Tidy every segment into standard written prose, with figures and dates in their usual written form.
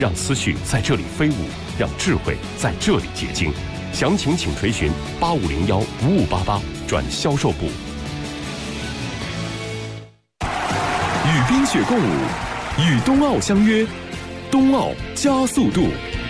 让思绪在这里飞舞，让智慧在这里结晶。详情请垂询8501-5588转销售部。 与冰雪共舞，与冬奥相约，冬奥加速度。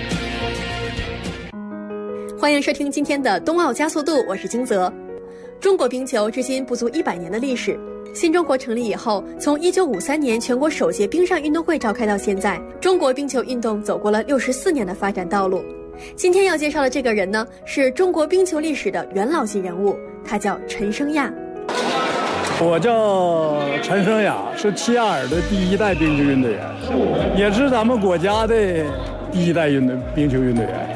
欢迎收听今天的冬奥加速度，我是金泽。中国冰球至今不足100年的历史。新中国成立以后，从1953年全国首届冰上运动会召开到现在，中国冰球运动走过了64年的发展道路。今天要介绍的这个人呢，是中国冰球历史的元老级人物，他叫陈生亚。 我叫陈生亚，是齐亚尔的第1代冰球运动员，也是咱们国家的第1代冰球运动员。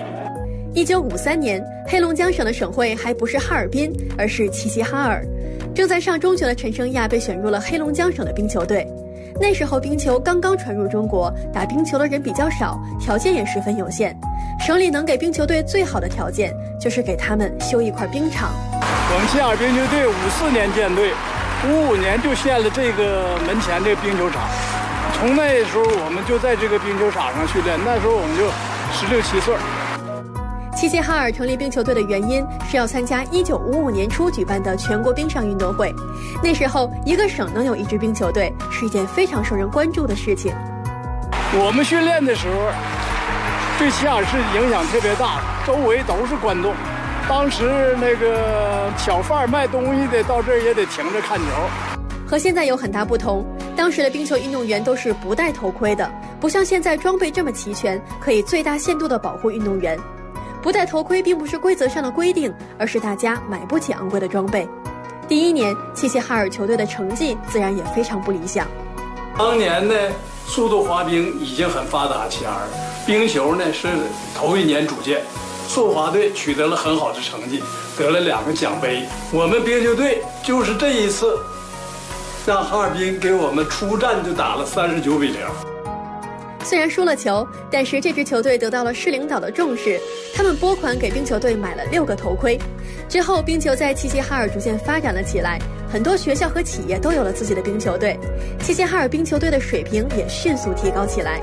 1953年，黑龙江省的省会还不是哈尔滨，而是齐齐哈尔。正在上中学的陈生亚被选入了黑龙江省的冰球队。那时候冰球刚刚传入中国，打冰球的人比较少，条件也十分有限。省里能给冰球队最好的条件，就是给他们修一块冰场。 我们齐亚尔冰球队54年建队，55年就建了这个门前这个冰球场。从那时候我们就在这个冰球场上训练，那时候我们就16、17岁。 齐齐哈尔成立冰球队的原因是要参加1955年初举办的全国冰上运动会。那时候一个省能有1支冰球队是一件非常受人关注的事情。 我们训练的时候对齐亚尔市影响特别大，周围都是观众。当时那个小贩卖东西的到这儿也得停着看球。 和现在有很大不同，当时的冰球运动员都是不戴头盔的，不像现在装备这么齐全，可以最大限度地保护运动员。不戴头盔并不是规则上的规定，而是大家买不起昂贵的装备。第1年，齐齐哈尔球队的成绩自然也非常不理想。 当年呢，速度滑冰已经很发达，齐齐哈尔冰球呢是头1年组建，速滑队取得了很好的成绩，得了2个奖杯。我们冰球队就是这一次，让哈尔滨给我们出战就打了39比0。 虽然输了球，但是这支球队得到了市领导的重视，他们拨款给冰球队买了6个头盔。之后，冰球在齐齐哈尔逐渐发展了起来，很多学校和企业都有了自己的冰球队，齐齐哈尔冰球队的水平也迅速提高起来。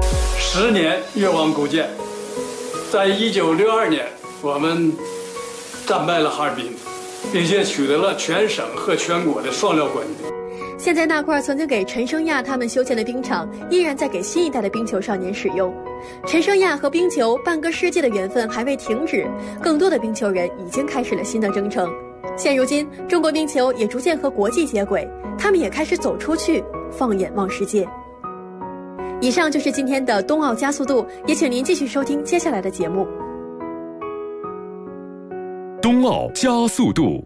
10年越王勾践，在1962年，我们战败了哈尔滨，并且取得了全省和全国的双料冠军。 现在那块曾经给陈生亚他们修建的冰场，依然在给新一代的冰球少年使用。陈生亚和冰球半个世纪的缘分还未停止，更多的冰球人已经开始了新的征程。现如今，中国冰球也逐渐和国际接轨，他们也开始走出去，放眼望世界。以上就是今天的冬奥加速度，也请您继续收听接下来的节目。 冬奥加速度。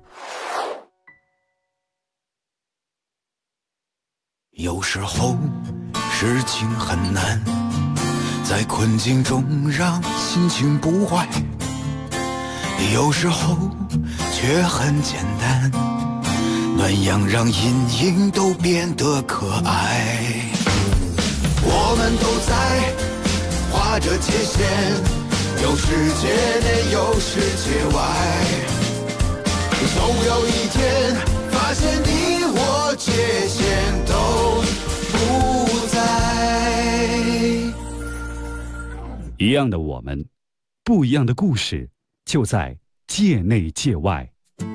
有时候事情很难，在困境中让心情不坏，有时候却很简单，暖阳让阴影都变得可爱。我们都在画着界限，有世界内有世界外，总有一天发现你我界限都不在。 一样的我们，不一样的故事，就在界内界外。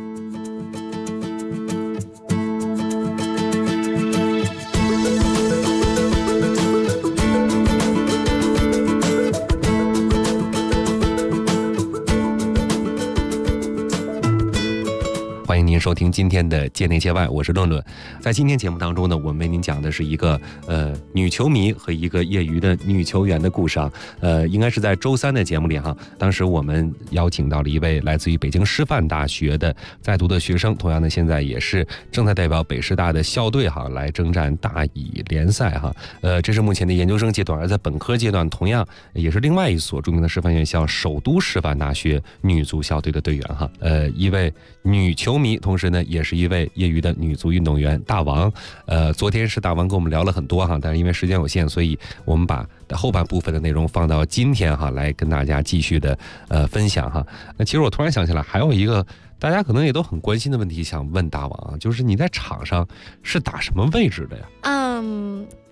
欢迎您收听今天的界内界外，我是论论。在今天节目当中呢，我们为您讲的是一个女球迷和一个业余的女球员的故事啊。应该是在周3的节目里哈，当时我们邀请到了一位来自于北京师范大学的在读的学生，同样呢现在也是正在代表北师大的校队哈来征战大乙联赛哈。这是目前的研究生阶段，而在本科阶段同样也是另外一所著名的师范院校首都师范大学女足校队的队员哈。一位女球迷，同时呢也是一位业余的女足运动员大王。昨天是大王跟我们聊了很多哈，但是因为时间有限，所以我们把后半部分的内容放到今天哈来跟大家继续的分享哈。那其实我突然想起来，还有一个大家可能也都很关心的问题想问大王啊，就是你在场上是打什么位置的呀？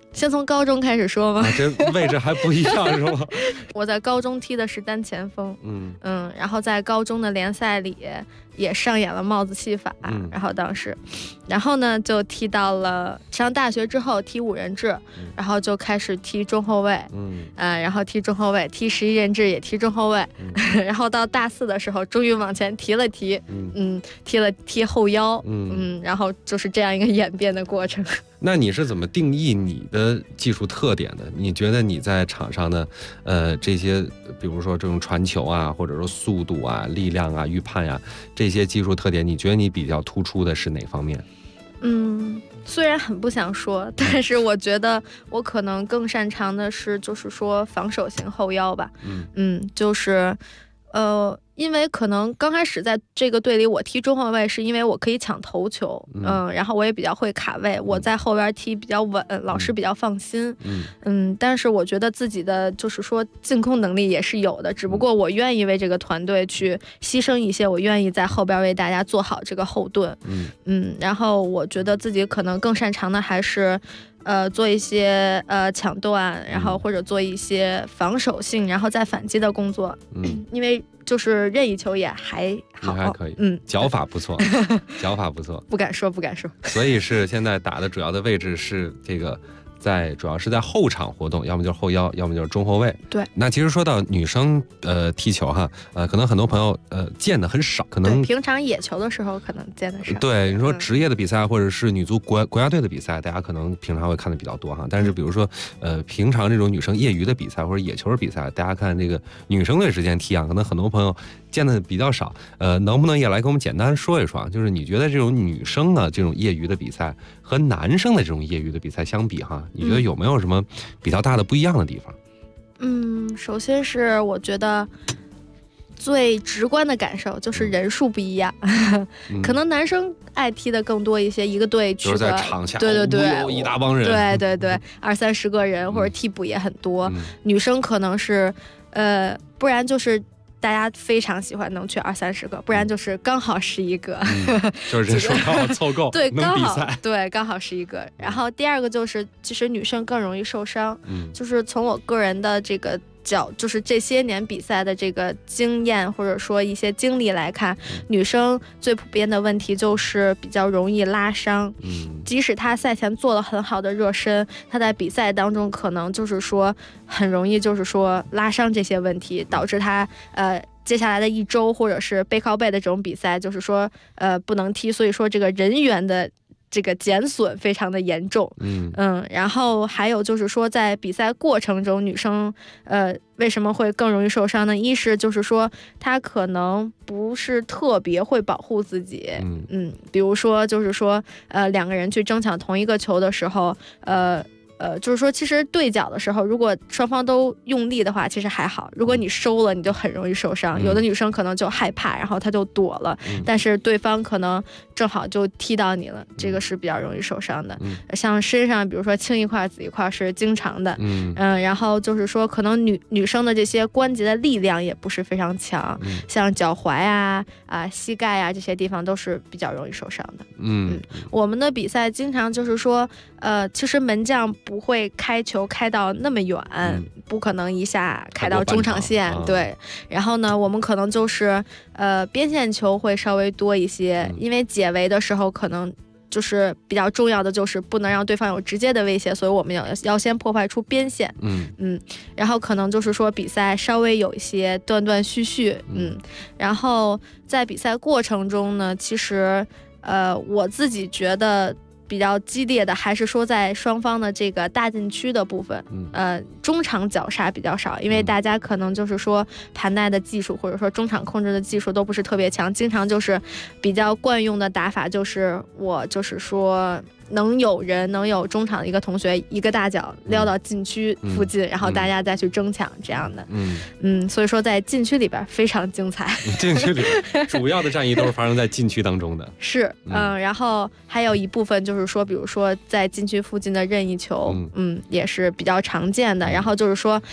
先从高中开始说吗？ 这位置还不一样是吗？ 我在高中踢的是单前锋，然后在高中的联赛里也上演了帽子戏法，然后当时，然后呢就踢到了上大学之后踢5人制，然后就开始踢中后卫，然后踢中后卫，踢11人制也踢中后卫，然后到大4的时候终于往前提了提，踢后腰，然后就是这样一个演变的过程。 那你是怎么定义你的技术特点的？你觉得你在场上的这些，比如说这种传球啊，或者说速度啊、力量啊、预判啊，这些技术特点，你觉得你比较突出的是哪方面？ 虽然很不想说，但是我觉得我可能更擅长的是，就是说防守型后腰吧。就是因为可能刚开始在这个队里我踢中后卫是因为我可以抢头球，然后我也比较会卡位，我在后边踢比较稳，老师比较放心，但是我觉得自己的就是说进攻能力也是有的，只不过我愿意为这个团队去牺牲一些，我愿意在后边为大家做好这个后盾，然后我觉得自己可能更擅长的还是做一些抢断，然后或者做一些防守性，然后再反击的工作，因为就是任意球也还好， 还可以，脚法不错，脚法不错， 不敢说。 所以是现在打的主要的位置是这个。主要是在后场活动，要么就是后腰，要么就是中后卫。 对， 那其实说到女生踢球哈，可能很多朋友见的很少，可能平常野球的时候可能见的少。 对，你说职业的比赛或者是女足国家队的比赛，大家可能平常会看的比较多哈。但是比如说平常这种女生业余的比赛或者野球的比赛，大家看这个女生队之间踢啊，可能很多朋友见的比较少。能不能也来给我们简单说一说，就是你觉得这种女生的这种业余的比赛和男生的这种业余的比赛相比哈？你觉得有没有什么比较大的不一样的地方？ 首先是我觉得最直观的感受就是人数不一样，可能男生爱踢的更多一些，一个队去就是在场下对一大帮人， 对20-30个人或者替补也很多，女生可能是不然就是大家非常喜欢能去20-30个，不然就是刚好11个， 就是人数刚好凑够， 对， 能比赛， 对，刚好11个。然后第二个就是，其实女生更容易受伤，就是从我个人的这个就是这些年比赛的这个经验或者说一些经历来看，女生最普遍的问题就是比较容易拉伤，即使她赛前做了很好的热身，她在比赛当中可能就是说很容易就是说拉伤这些问题，导致她接下来的1周或者是背靠背的这种比赛就是说不能踢，所以说这个人员的这个减损非常的严重，然后还有就是说在比赛过程中女生为什么会更容易受伤呢？一是就是说她可能不是特别会保护自己，比如说就是说2个人去争抢同一个球的时候，就是说其实对角的时候如果双方都用力的话其实还好，如果你收了你就很容易受伤，有的女生可能就害怕然后她就躲了，但是对方可能正好就踢到你了，这个是比较容易受伤的，像身上比如说青一块紫一块是经常的，然后就是说可能女生的这些关节的力量也不是非常强，像脚踝啊膝盖啊这些地方都是比较容易受伤的。我们的比赛经常就是说其实门将不会开球开到那么远，不可能一下开到中场线，对，然后呢我们可能就是边线球会稍微多一些，因为解围的时候可能就是比较重要的就是不能让对方有直接的威胁，所以我们要先破坏出边线，然后可能就是说比赛稍微有一些断断续续，然后在比赛过程中呢，其实我自己觉得比较激烈的还是说在双方的这个大禁区的部分，中场绞杀比较少，因为大家可能就是说盘带的技术或者说中场控制的技术都不是特别强，经常就是比较惯用的打法就是我就是说能有中场的一个同学一个大脚撩到禁区附近，然后大家再去争抢这样的，所以说在禁区里边非常精彩。 禁区里边主要的战役都是发生在禁区当中的。 是，然后还有一部分就是说，比如说在禁区附近的任意球，也是比较常见的。然后就是说，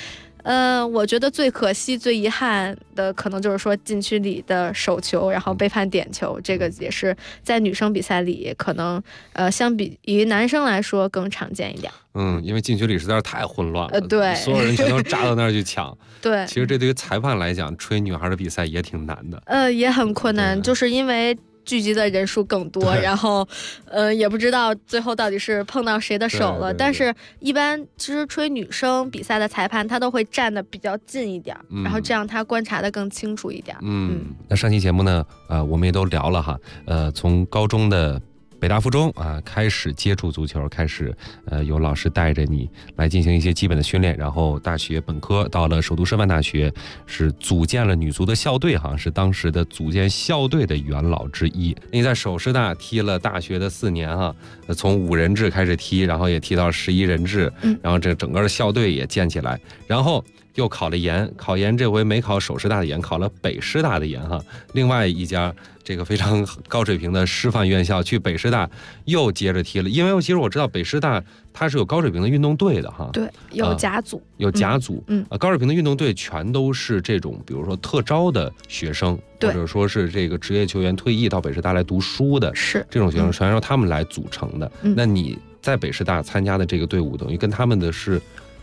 我觉得最可惜、最遗憾的，可能就是说禁区里的手球，然后被判点球，这个也是在女生比赛里可能相比于男生来说更常见一点。 因为禁区里实在是太混乱了， 对， 所有人全都扎到那儿去抢。 对， 其实这对于裁判来讲，吹女孩的比赛也挺难的。 也很困难，就是因为聚集的人数更多，然后也不知道最后到底是碰到谁的手了。但是一般其实吹女生比赛的裁判他都会站得比较近一点，然后这样他观察得更清楚一点。 那上期节目呢，我们也都聊了哈，从高中的北大附中开始接触足球，开始有老师带着你来进行一些基本的训练，然后大学本科到了首都师范大学，是组建了女足的校队，好像是当时的组建校队的元老之一。你在首师大踢了大学的4年哈，从5人制开始踢，然后也踢到11人制，然后这整个的校队也建起来，然后又考了研，考研这回没考首师大的研，考了北师大的研哈，另外一家这个非常高水平的师范院校，去北师大又接着踢了。因为其实我知道北师大它是有高水平的运动队的哈， 对，有甲组， 有甲组，高水平的运动队全都是这种，比如说特招的学生，或者说是这个职业球员退役到北师大来读书的， 是这种学生，全由他们来组成的。那你在北师大参加的这个队伍，等于跟他们的是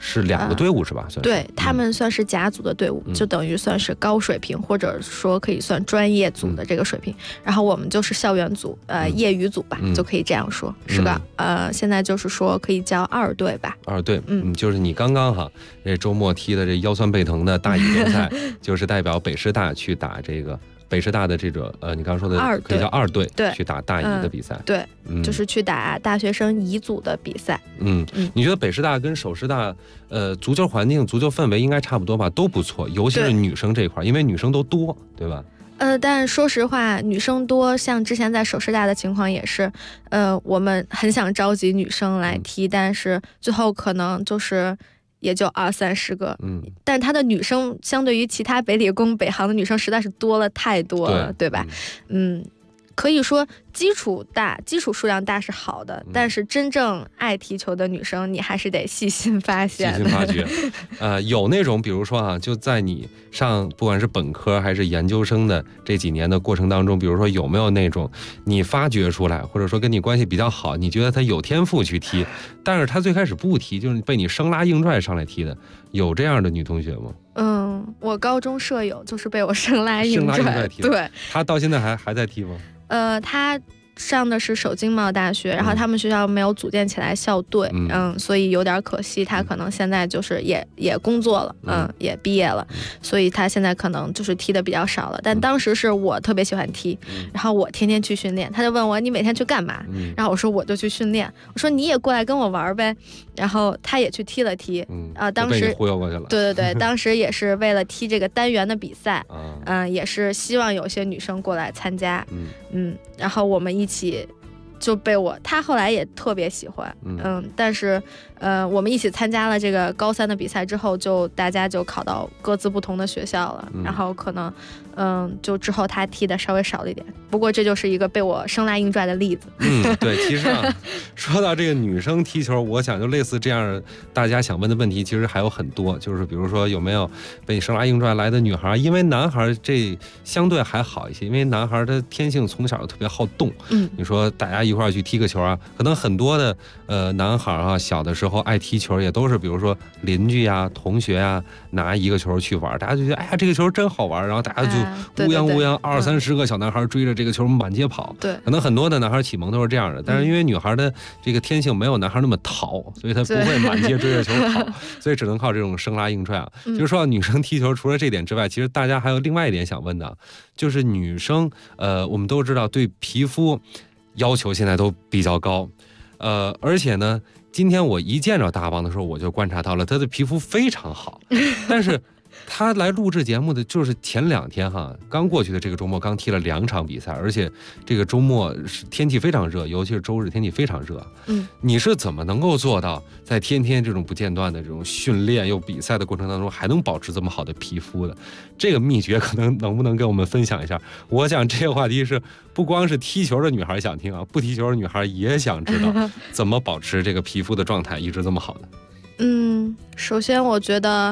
2个队伍是吧？算是对，他们算是甲组的队伍，就等于算是高水平，或者说可以算专业组的这个水平。然后我们就是校园组，业余组吧，就可以这样说，是吧？现在就是说可以叫2队吧。2 队，就是你刚刚哈这周末踢的这腰酸背疼的大乙联赛，就是代表北师大去打这个。北师大的这种你刚刚说的可以叫2队， 对， 去打大乙的比赛， 对，就是去打大学生乙组的比赛。 你觉得北师大跟首师大足球环境、足球氛围应该差不多吧？都不错，尤其是女生这一块，因为女生都多，对吧？ 但说实话，女生多，像之前在首师大的情况也是，我们很想召集女生来踢，但是最后可能就是也就20-30个，但他的女生相对于其他北理工、北航的女生实在是多了太多了， 对吧？可以说基础数量大是好的，但是真正爱踢球的女生，你还是得细心发现、 细心发掘。有那种，比如说就在你上不管是本科还是研究生的这几年的过程当中，比如说有没有那种你发掘出来，或者说跟你关系比较好，你觉得她有天赋去踢，但是她最开始不踢，就是被你生拉硬拽上来踢的，有这样的女同学吗？ 我高中舍友就是被我生拉硬拽踢的。对，她到现在还在踢吗？ 他上的是首经贸大学，然后他们学校没有组建起来校队，所以有点可惜。他可能现在就是也工作了，也毕业了，所以他现在可能就是踢的比较少了。但当时是我特别喜欢踢，然后我天天去训练，他就问我你每天去干嘛？然后我说我就去训练，我说你也过来跟我玩呗，然后他也去踢了踢，当时忽悠过去了。 对，当时也是为了踢这个单元的比赛，也是希望有些女生过来参加，然后我们一起就被他后来也特别喜欢，但是我们一起参加了这个高3的比赛之后，就大家就考到各自不同的学校了，然后可能就之后他踢的稍微少了一点，不过这就是一个被我生拉硬拽的例子。 对，其实说到这个女生踢球，我想就类似这样大家想问的问题，其实还有很多，就是比如说有没有被你生拉硬拽来的女孩，因为男孩这相对还好一些，因为男孩的天性从小就特别好动，你说大家一块儿去踢个球可能很多的男孩小的时候爱踢球也都是比如说邻居同学拿一个球去玩，大家就觉得哎呀这个球真好玩，然后大家就乌泱20-30个小男孩追着这个球满街跑。 对， 可能很多的男孩启蒙都是这样的，但是因为女孩的这个天性没有男孩那么淘，所以她不会满街追着球跑，所以只能靠这种生拉硬拽其实说到女生踢球，除了这点之外，其实大家还有另外一点想问的，就是女生我们都知道对皮肤要求现在都比较高，而且呢今天我一见着大王的时候，我就观察到了他的皮肤非常好，但是他来录制节目的就是前2天刚过去的这个周末刚踢了2场比赛，而且这个周末天气非常热，尤其是周日天气非常热。你是怎么能够做到在天天这种不间断的这种训练又比赛的过程当中，还能保持这么好的皮肤的？这个秘诀可能不能跟我们分享一下？我想这个话题是不光是踢球的女孩想听不踢球的女孩也想知道怎么保持这个皮肤的状态一直这么好的。 首先我觉得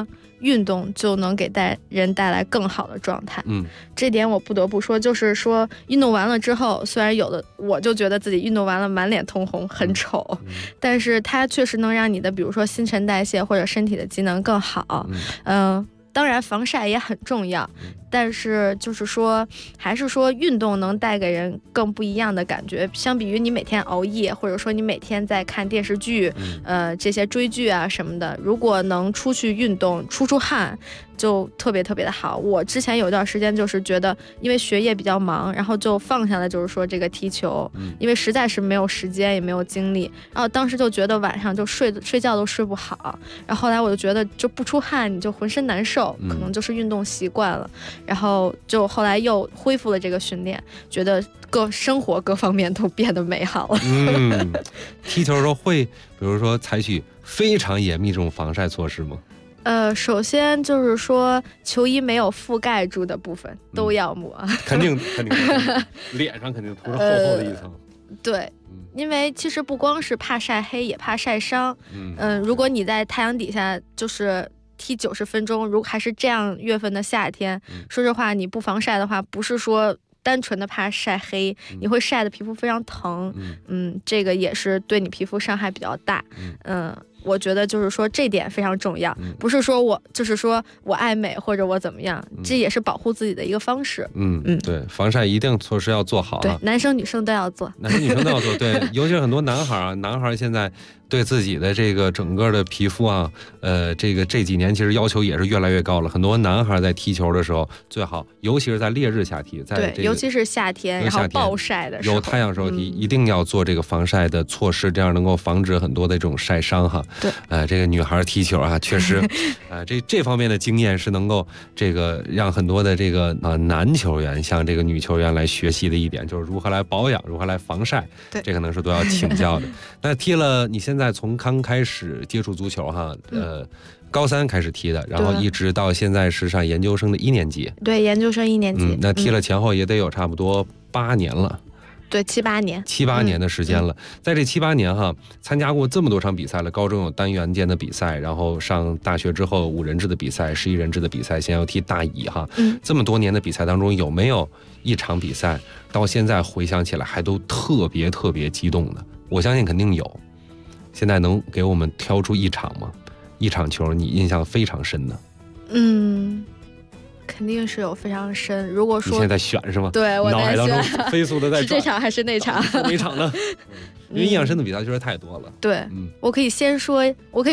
运动就能给人带来更好的状态。这点我不得不说，就是说运动完了之后，虽然有的我就觉得自己运动完了满脸通红很丑，但是它确实能让你的比如说新陈代谢或者身体的机能更好。当然防晒也很重要，但是就是说还是说运动能带给人更不一样的感觉，相比于你每天熬夜，或者说你每天在看电视剧，这些追剧啊什么的，如果能出去运动出汗就特别特别的好。我之前有一段时间就是觉得因为学业比较忙，然后就放下了就是说这个踢球，因为实在是没有时间也没有精力，然后当时就觉得晚上就睡觉都睡不好，然后后来我就觉得就不出汗你就浑身难受，可能就是运动习惯了，然后就后来又恢复了这个训练，觉得生活各方面都变得美好了。 踢球的时候会比如说采取非常严密这种防晒措施吗？ 首先就是说球衣没有覆盖住的部分都要抹， 肯定脸上肯定涂着厚厚的一层。 对，因为其实不光是怕晒黑，也怕晒伤。如果你在太阳底下就是踢90分钟，如果还是这样月份的夏天，说实话你不防晒的话，不是说单纯的怕晒黑，你会晒的皮肤非常疼。这个也是对你皮肤伤害比较大。我觉得就是说这点非常重要，不是说我就是说我爱美或者我怎么样，这也是保护自己的一个方式。 对，防晒一定措施要做好。 对，男生女生都要做。 男生女生都要做。对，尤其是很多男孩啊，男孩现在对自己的这个整个的皮肤啊，这几年其实要求也是越来越高了。很多男孩在踢球的时候，最好尤其是在烈日下踢， 对，尤其是夏天，然后暴晒的时候， 有太阳时候踢，一定要做这个防晒的措施，这样能够防止很多的这种晒伤哈。 对， 这个女孩踢球啊，确实，这方面的经验是能够这个让很多的这个男球员向这个女球员来学习的一点，就是如何来保养，如何来防晒。 对， 这可能是都要请教的。那踢了，你现在从刚开始接触足球哈，高3开始踢的，然后一直到现在是上研究生的1年级。 对，研究生1年级。 那踢了前后也得有差不多8年了。 对，7、8年 ，7、8年的时间了。在这7、8年哈，参加过这么多场比赛了。高中有单元间的比赛，然后上大学之后5人制的比赛、11人制的比赛，现在要踢大乙哈。这么多年的比赛当中，有没有一场比赛到现在回想起来还都特别特别激动的？我相信肯定有。现在能给我们挑出一场吗？一场球你印象非常深的？ 肯定是有非常深。如果说你现在选是吗？ 对，我在选， 飞速的在是这场还是那场？ 哪场呢？因为印象深的比赛确实太多了。 对，我可以说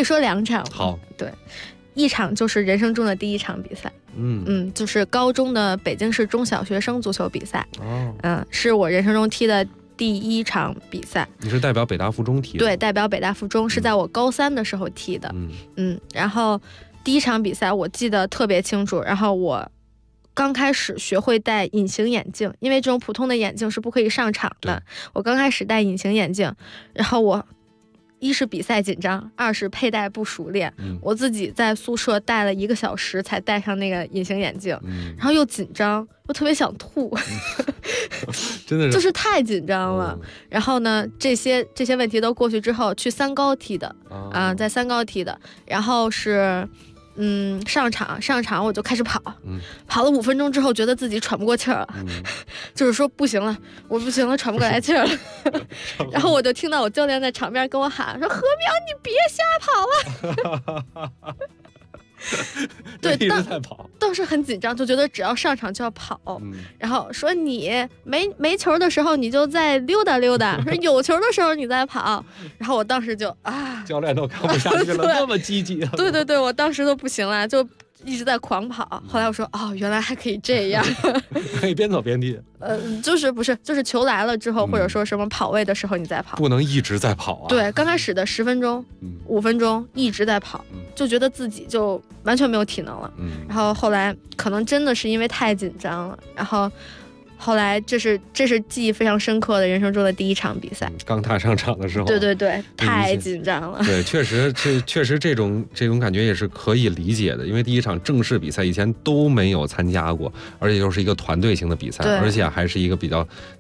2场。 好， 对，一场就是人生中的第一场比赛。就是高中的北京市中小学生足球比赛。是我人生中踢的第一场比赛。 你是代表北大附中踢的？ 对，代表北大附中，是在我高3的时候踢的。然后第一场比赛我记得特别清楚，然后我刚开始学会戴隐形眼镜，因为这种普通的眼镜是不可以上场的。我刚开始戴隐形眼镜，然后我一是比赛紧张，二是佩戴不熟练。我自己在宿舍戴了1个小时才戴上那个隐形眼镜，然后又紧张，又特别想吐， 真的是就是太紧张了。然后呢，这些问题都过去之后，去3高踢的在3高踢的，然后是。上场我就开始跑，跑了5分钟之后，觉得自己喘不过气儿了，就是说不行了，我不行了，喘不过来气儿了。然后我就听到我教练在场边跟我喊说：“禾苗，你别瞎跑了。”对， 一直在跑， 当时很紧张，就觉得只要上场就要跑。然后说你没球的时候你就再溜达溜达，说有球的时候你再跑。然后我当时就教练都看不下去了，那么积极。 对，我当时都不行了，就一直在狂跑。后来我说原来还可以这样， 可以边走边踢。 就是球来了之后，或者说什么跑位的时候你再跑， 不能一直在跑啊。 对，刚开始的10分钟、5分钟一直在跑，就觉得自己就完全没有体能了。然后后来可能真的是因为太紧张了，然后后来这是记忆非常深刻的人生中的第一场比赛。 刚踏上场的时候， 对，太紧张了。 对，确实这种感觉也是可以理解的，因为第一场正式比赛以前都没有参加过，而且又是一个团队性的比赛，而且还是一个比较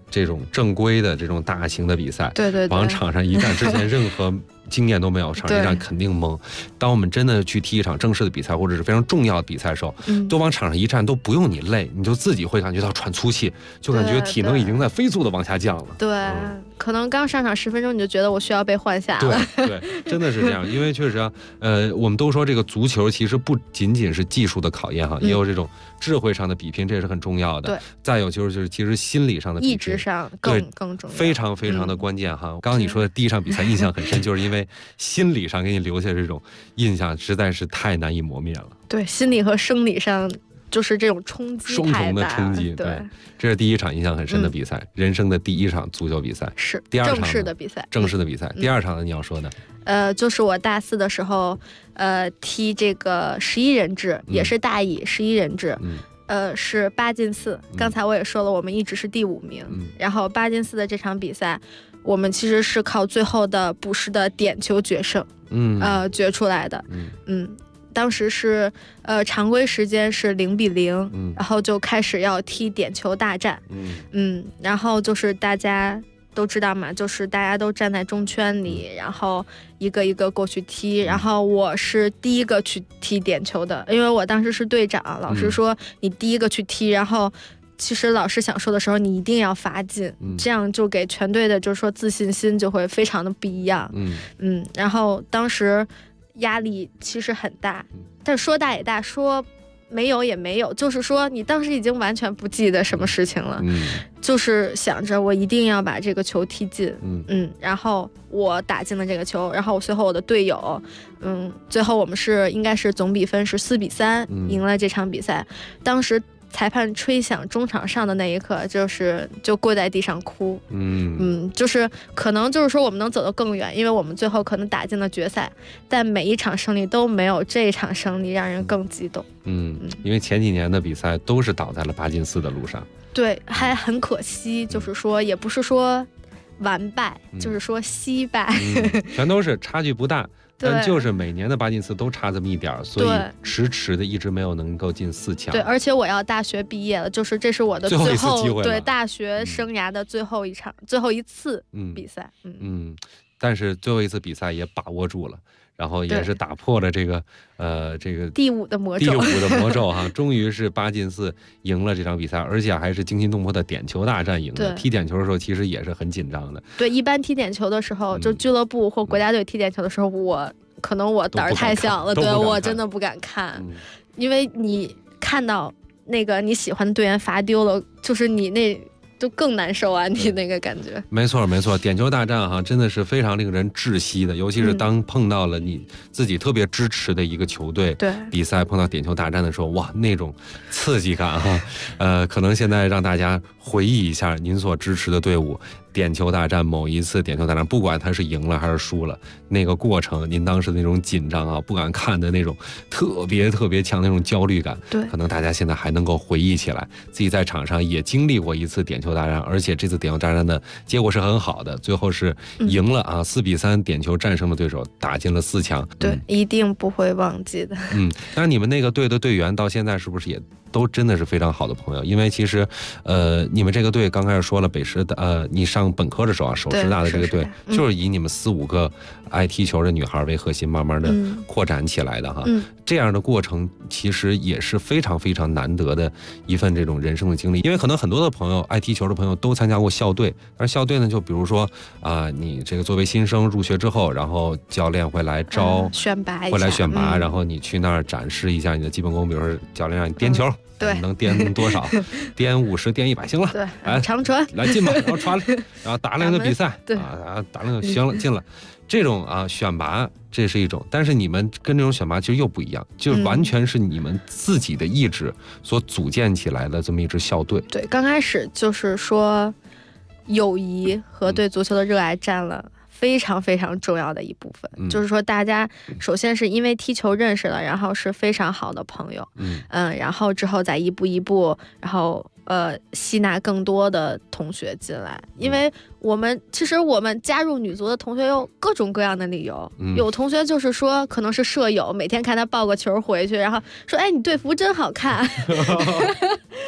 这种正规的这种大型的比赛， 对， 往场上一站，之前任何经验都没有，场上一站肯定懵。当我们真的去踢一场正式的比赛，或者是非常重要的比赛的时候，都往场上一站，都不用你累，你就自己会感觉到喘粗气，就感觉体能已经在飞速的往下降了。 对，可能刚上场10分钟，你就觉得我需要被换下了。 对，真的是这样。因为确实啊，我们都说这个足球其实不仅仅是技术的考验哈，也有这种智慧上的比拼，这也是很重要的。 对， 再有就是其实心理上的比拼， 意志上更重要， 非常非常的关键哈。刚刚你说的第一场比赛印象很深，就是因为心理上给你留下这种印象，实在是太难以磨灭了。 对，心理和生理上就是这种冲击， 双重的冲击。对，这是第一场印象很深的比赛，人生的第一场足球比赛。 是第二场正式的比赛， 第二场呢，你要说的， 就是我大4的时候，踢这个11人制，也是大乙11人制。是8进4。刚才我也说了，我们一直是第5名。然后8进4的这场比赛，我们其实是靠最后的补时的点球决胜，决出来的。当时是常规时间是0-0，然后就开始要踢点球大战。然后就是大家都知道嘛，就是大家都站在中圈里，然后一个一个过去踢，然后我是第一个去踢点球的，因为我当时是队长，老师说你第一个去踢，然后其实老师想说的时候你一定要罚进，这样就给全队的就是说自信心就会非常的不一样。然后当时压力其实很大，但说大也大，说没有也没有，就是说你当时已经完全不记得什么事情了，就是想着我一定要把这个球踢进。然后我打进了这个球，然后随后我的队友，最后我们应该是总比分是4-3赢了这场比赛。当时裁判吹响中场上的那一刻，就跪在地上哭。就是可能就是说我们能走得更远，因为我们最后可能打进了决赛，但每一场胜利都没有这一场胜利让人更激动。 因为前几年的比赛都是倒在了8进4的路上。 对，还很可惜，就是说也不是说完败，就是说惜败， 全都是差距不大。但就是每年的8进4都差这么一点，所以迟的一直没有能够进4强。 对，而且我要大学毕业了，就是这是我的最后一次机会， 对大学生涯的最后一次比赛。 但是最后一次比赛也把握住了，然后也是打破了这个第5的魔咒哈，终于是8进4赢了这场比赛，而且还是惊心动魄的点球大战赢了。踢点球的时候其实也是很紧张的。 对，一般踢点球的时候，就俱乐部或国家队踢点球的时候，可能我胆儿太小了，对，我真的不敢看，因为你看到那个你喜欢的队员罚丢了，就是你那就更难受啊，你那个感觉。 没错，点球大战哈，真的是非常令人窒息的，尤其是当碰到了你自己特别支持的一个球队，比赛碰到点球大战的时候，哇，那种刺激感哈，可能现在让大家回忆一下您所支持的队伍点球大战，某一次点球大战，不管他是赢了还是输了，那个过程，您当时那种紧张啊，不敢看的那种特别强的那种焦虑感，可能大家现在还能够回忆起来，自己在场上也经历过一次点球大战，而且这次点球大战的结果是很好的，最后是赢了啊，4-3点球战胜了对手，打进了4强。 对，一定不会忘记的。 但是你们那个队的队员到现在是不是也都真的是非常好的朋友？因为其实你们这个队刚开始说了，北师大你上本科的时候啊，首师大的这个队就是以你们4-5个爱踢球的女孩为核心，慢慢的扩展起来的哈。这样的过程其实也是非常难得的一份这种人生的经历。因为可能很多的朋友，爱踢球的朋友都参加过校队，而校队呢，就比如说你这个作为新生入学之后，然后教练会来选拔一下， 会来选拔，然后你去那儿展示一下你的基本功，比如说教练让你颠球。能颠多少？颠50，颠100，行了。 对，长传来进吧，然后传了，然后打两个比赛，打两个行了，进了。这种选拔，这是一种，但是你们跟这种选拔其实又不一样，就完全是你们自己的意志所组建起来的这么一支校队。 对，刚开始就是说，友谊和对足球的热爱占了非常重要的一部分，就是说大家首先是因为踢球认识了，然后是非常好的朋友，然后之后再一步一步，然后吸纳更多的同学进来，因为其实我们加入女足的同学有各种各样的理由，有同学就是说可能是舍友，每天看他抱个球回去，然后说哎你队服真好看。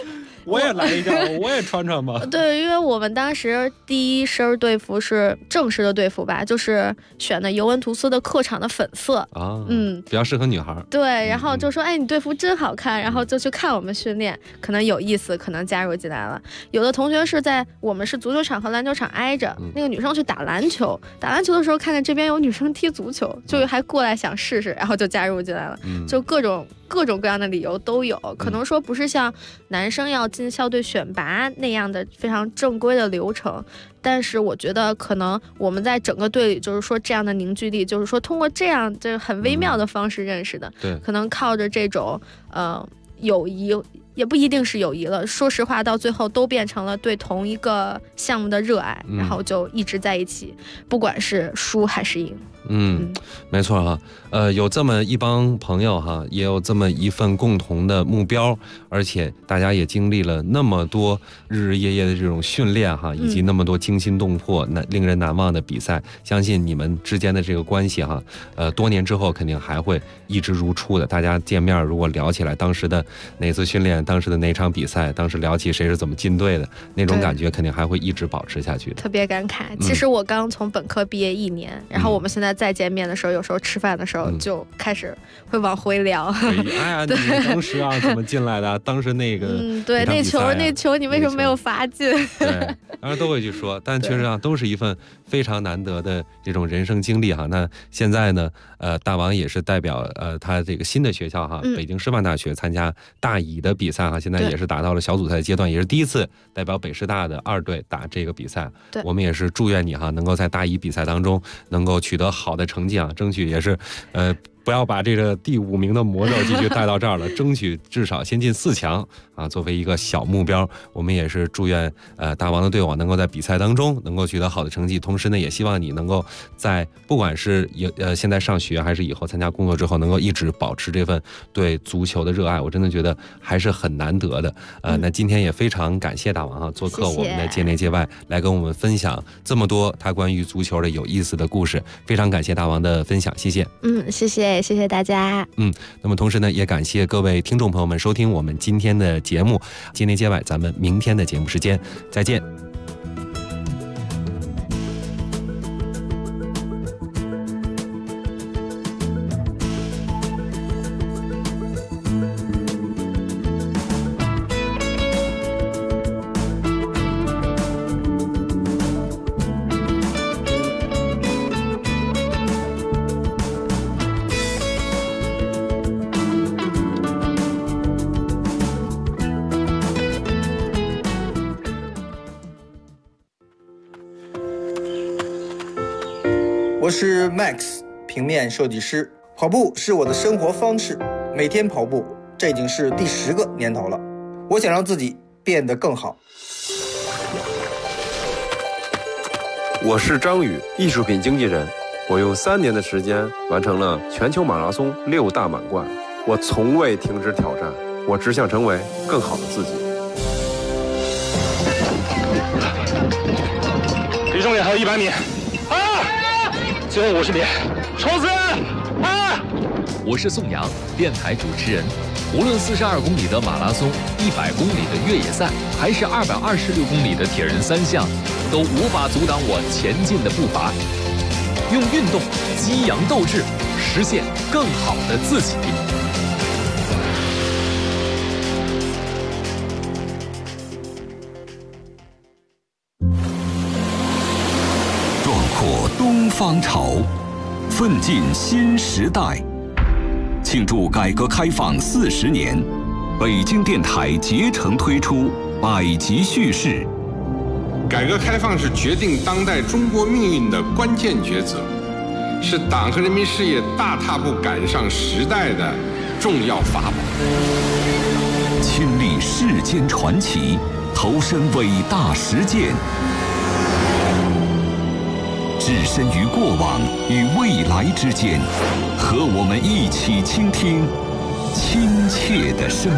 我也来一件，我也穿吧。 对，因为我们当时第一身队服是正式的队服吧，就是选的尤文图斯的客场的粉色啊，比较适合女孩。 对，然后就说，哎，你队服真好看，然后就去看我们训练，可能有意思，可能加入进来了。有的同学是在我们是足球场和篮球场挨着，那个女生去打篮球，打篮球的时候看见这边有女生踢足球，就还过来想试试，然后就加入进来了，就各种各样的理由都有，可能说不是像男生要进校队选拔那样的非常正规的流程，但是我觉得可能我们在整个队里就是说这样的凝聚力，就是说通过这样就是很微妙的方式认识的， 对， 可能靠着这种友谊，也不一定是友谊了，说实话到最后都变成了对同一个项目的热爱，然后就一直在一起，不管是输还是赢。 没错哈，有这么一帮朋友哈，也有这么一份共同的目标，而且大家也经历了那么多日日夜夜的这种训练哈，以及那么多惊心动魄、令人难忘的比赛，相信你们之间的这个关系哈，多年之后肯定还会一直如初的。大家见面如果聊起来当时的哪次训练，当时的哪场比赛，当时聊起谁是怎么进队的那种感觉，肯定还会一直保持下去的。 特别感慨。其实我刚从本科毕业1年，然后我们现在再见面的时候，有时候吃饭的时候就开始会往回聊。 哎呀，你当时啊怎么进来的？当时那个对，那球你为什么没有罚进？ 对，当然都会去说，但确实啊，都是一份非常难得的这种人生经历哈。那现在呢，大王也是代表他这个新的学校哈，北京师范大学参加大乙的比赛哈，现在也是达到了小组赛阶段，也是第一次代表北师大的2队打这个比赛。我们也是祝愿你哈，能够在大乙比赛当中能够取得好的成绩啊，争取也是不要把这个第5名的魔咒继续带到这儿了，争取至少先进4强啊，作为一个小目标。我们也是祝愿大王的队伍能够在比赛当中能够取得好的成绩，同时呢，也希望你能够在不管是现在上学还是以后参加工作之后，能够一直保持这份对足球的热爱。我真的觉得还是很难得的。那今天也非常感谢大王哈，做客我们的界内界外，来跟我们分享这么多他关于足球的有意思的故事。非常感谢大王的分享，谢谢。 谢谢大家。 那么同时呢，也感谢各位听众朋友们收听我们今天的节目，界内界外，咱们明天的节目时间再见。 我是 Max， 平面设计师。跑步是我的生活方式，每天跑步，这已经是第10个年头了。我想让自己变得更好。 我是张宇，艺术品经纪人。我用3年的时间完成了全球马拉松6大满贯。我从未停止挑战，我只想成为更好的自己。 离终点还有100米。最后50米，冲刺！ 我是宋阳，电台主持人。无论42公里的马拉松、100公里的越野赛，还是226公里的铁人3项，都无法阻挡我前进的步伐。用运动激扬斗志，实现更好的自己。 东方潮，奋进新时代。庆祝改革开放40年，北京电台竭诚推出百集叙事。 改革开放是决定当代中国命运的关键抉择，是党和人民事业大踏步赶上时代的重要法宝。 亲历世间传奇，投身伟大实践。置身于过往与未来之间，和我们一起倾听亲切的声音。